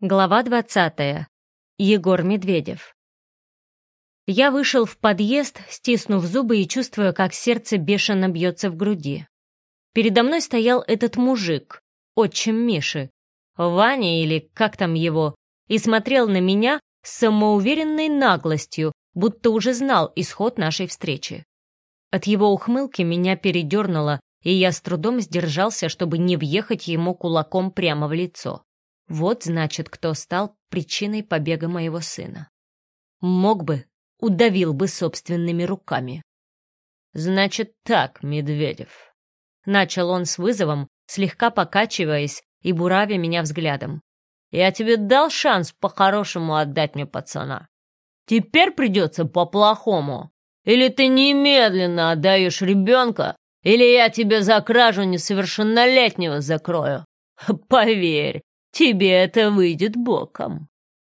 Глава 20. Егор Медведев. Я вышел в подъезд, стиснув зубы и чувствуя, как сердце бешено бьется в груди. Передо мной стоял этот мужик, отчим Миши, Ваня или как там его, и смотрел на меня с самоуверенной наглостью, будто уже знал исход нашей встречи. От его ухмылки меня передернуло, и я с трудом сдержался, чтобы не въехать ему кулаком прямо в лицо. Вот, значит, кто стал причиной побега моего сына. Мог бы, удавил бы собственными руками. «Значит так, Медведев», — начал он с вызовом, слегка покачиваясь и буравя меня взглядом. «Я тебе дал шанс по-хорошему отдать мне пацана. Теперь придется по-плохому. Или ты немедленно отдаешь ребенка, или я тебя за кражу несовершеннолетнего закрою. Поверь, тебе это выйдет боком».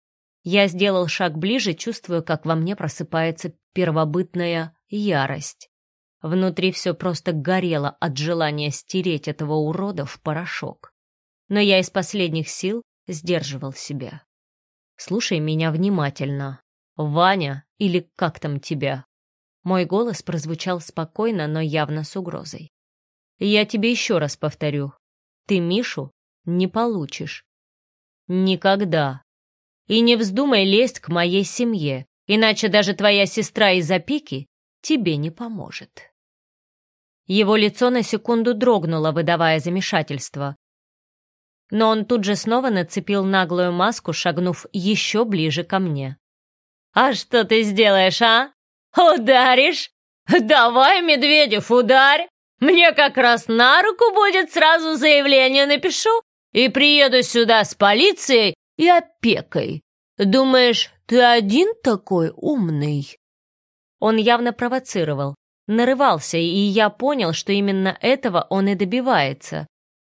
Я сделал шаг ближе, чувствуя, как во мне просыпается первобытная ярость. Внутри все просто горело от желания стереть этого урода в порошок. Но я из последних сил сдерживал себя. «Слушай меня внимательно. Ваня, или как там тебя?» Мой голос прозвучал спокойно, но явно с угрозой. «Я тебе еще раз повторю. Ты Мишу не получишь. Никогда. И не вздумай лезть к моей семье, иначе даже твоя сестра из опеки тебе не поможет». Его лицо на секунду дрогнуло, выдавая замешательство. Но он тут же снова нацепил наглую маску, шагнув еще ближе ко мне. «А что ты сделаешь, а? Ударишь? Давай, Медведев, ударь! Мне как раз на руку будет, сразу заявление напишу и приеду сюда с полицией и опекой. Думаешь, ты один такой умный?» Он явно провоцировал, нарывался, и я понял, что именно этого он и добивается.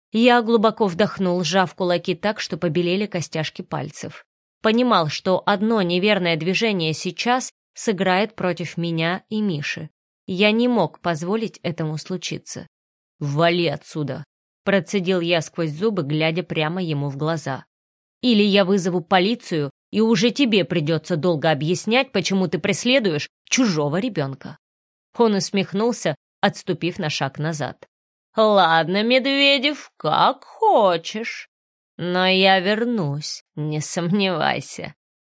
Я глубоко вдохнул, сжав кулаки так, что побелели костяшки пальцев. Понимал, что одно неверное движение сейчас сыграет против меня и Миши. Я не мог позволить этому случиться. «Вали отсюда!» — процедил я сквозь зубы, глядя прямо ему в глаза. «Или я вызову полицию, и уже тебе придется долго объяснять, почему ты преследуешь чужого ребенка». Он усмехнулся, отступив на шаг назад. «Ладно, Медведев, как хочешь. Но я вернусь, не сомневайся.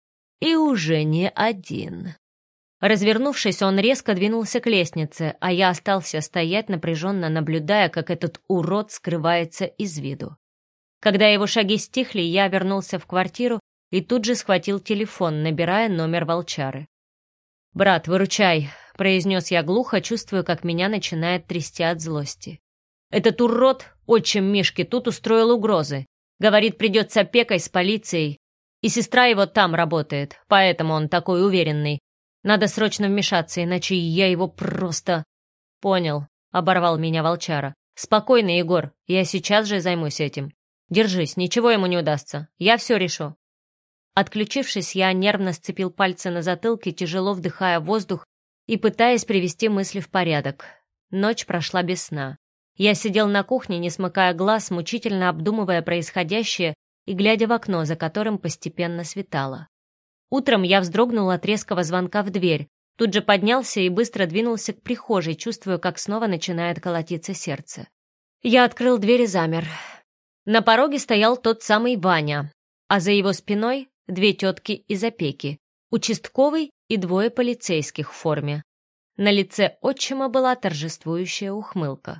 И уже не один». Развернувшись, он резко двинулся к лестнице, а я остался стоять, напряженно наблюдая, как этот урод скрывается из виду. Когда его шаги стихли, я вернулся в квартиру и тут же схватил телефон, набирая номер волчары. «Брат, выручай», — произнес я глухо, чувствуя, как меня начинает трясти от злости. «Этот урод, отчим Мишки, тут устроил угрозы. Говорит, придет с опекой, с полицией. И сестра его там работает, поэтому он такой уверенный. Надо срочно вмешаться, иначе я его просто...» «Понял», — оборвал меня волчара. «Спокойно, Егор, я сейчас же займусь этим. Держись, ничего ему не удастся. Я все решу». Отключившись, я нервно сцепил пальцы на затылке, тяжело вдыхая воздух и пытаясь привести мысли в порядок. Ночь прошла без сна. Я сидел на кухне, не смыкая глаз, мучительно обдумывая происходящее и глядя в окно, за которым постепенно светало. Утром я вздрогнул от резкого звонка в дверь, тут же поднялся и быстро двинулся к прихожей, чувствуя, как снова начинает колотиться сердце. Я открыл дверь и замер. На пороге стоял тот самый Ваня, а за его спиной две тетки из опеки, участковый и двое полицейских в форме. На лице отчима была торжествующая ухмылка.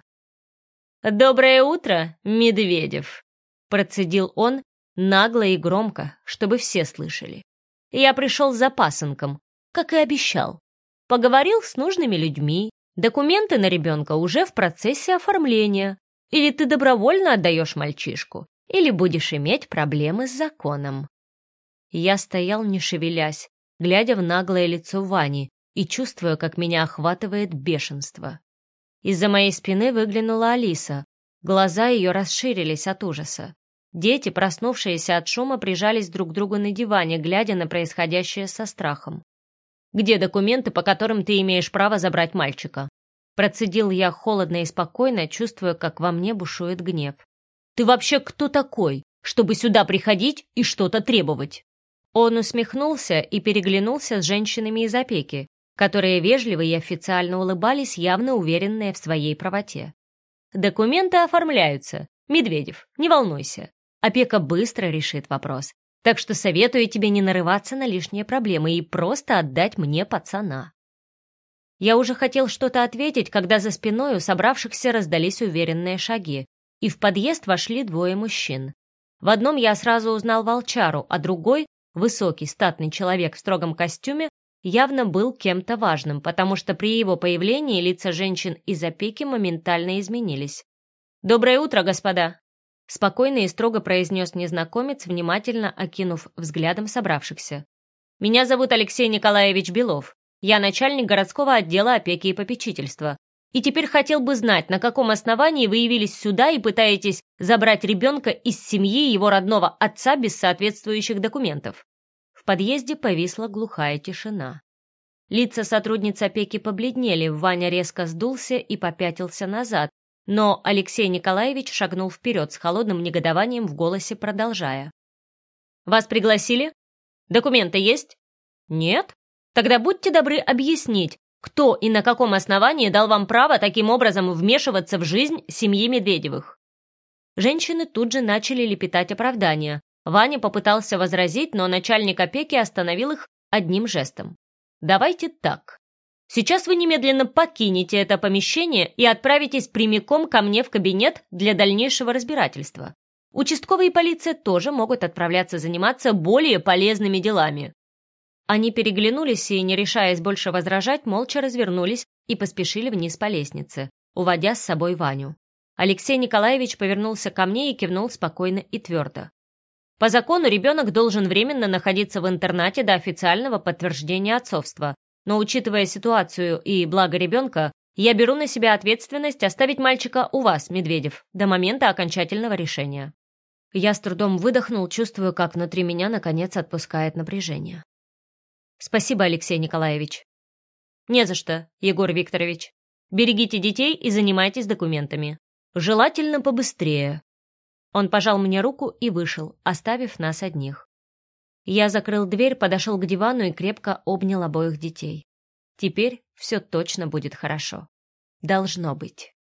«Доброе утро, Медведев!» — процедил он нагло и громко, чтобы все слышали. «Я пришел за пасынком, как и обещал. Поговорил с нужными людьми, документы на ребенка уже в процессе оформления. Или ты добровольно отдаешь мальчишку, или будешь иметь проблемы с законом». Я стоял, не шевелясь, глядя в наглое лицо Вани и чувствуя, как меня охватывает бешенство. Из-за моей спины выглянула Алиса. Глаза ее расширились от ужаса. Дети, проснувшиеся от шума, прижались друг к другу на диване, глядя на происходящее со страхом. «Где документы, по которым ты имеешь право забрать мальчика?» Процедил я холодно и спокойно, чувствуя, как во мне бушует гнев. «Ты вообще кто такой? чтобы сюда приходить и что-то требовать». Он усмехнулся и переглянулся с женщинами из опеки, которые вежливо и официально улыбались, явно уверенные в своей правоте. «Документы оформляются. Медведев, не волнуйся. Опека быстро решит вопрос. Так что советую тебе не нарываться на лишние проблемы и просто отдать мне пацана». Я уже хотел что-то ответить, когда за спиной у собравшихся раздались уверенные шаги, и в подъезд вошли двое мужчин. В одном я сразу узнал волчару, а другой, высокий, статный человек в строгом костюме, явно был кем-то важным, потому что при его появлении лица женщин из опеки моментально изменились. «Доброе утро, господа!» — спокойно и строго произнес незнакомец, внимательно окинув взглядом собравшихся. «Меня зовут Алексей Николаевич Белов. Я начальник городского отдела опеки и попечительства. И теперь хотел бы знать, на каком основании вы явились сюда и пытаетесь забрать ребенка из семьи его родного отца без соответствующих документов». В подъезде повисла глухая тишина. Лица сотрудниц опеки побледнели, Ваня резко сдулся и попятился назад, но Алексей Николаевич шагнул вперед с холодным негодованием в голосе, продолжая. «Вас пригласили? Документы есть? Нет? Тогда будьте добры объяснить, кто и на каком основании дал вам право таким образом вмешиваться в жизнь семьи Медведевых». Женщины тут же начали лепетать оправдания. Ваня попытался возразить, но начальник опеки остановил их одним жестом. «Давайте так. Сейчас вы немедленно покинете это помещение и отправитесь прямиком ко мне в кабинет для дальнейшего разбирательства. Участковые и полиция тоже могут отправляться заниматься более полезными делами». Они переглянулись и, не решаясь больше возражать, молча развернулись и поспешили вниз по лестнице, уводя с собой Ваню. Алексей Николаевич повернулся ко мне и кивнул спокойно и твердо. «По закону ребенок должен временно находиться в интернате до официального подтверждения отцовства, но, учитывая ситуацию и благо ребенка, я беру на себя ответственность оставить мальчика у вас, Медведев, до момента окончательного решения». Я с трудом выдохнул, чувствуя, как внутри меня наконец отпускает напряжение. «Спасибо, Алексей Николаевич». «Не за что, Егор Викторович. Берегите детей и занимайтесь документами. Желательно побыстрее». Он пожал мне руку и вышел, оставив нас одних. Я закрыл дверь, подошел к дивану и крепко обнял обоих детей. Теперь все точно будет хорошо. Должно быть.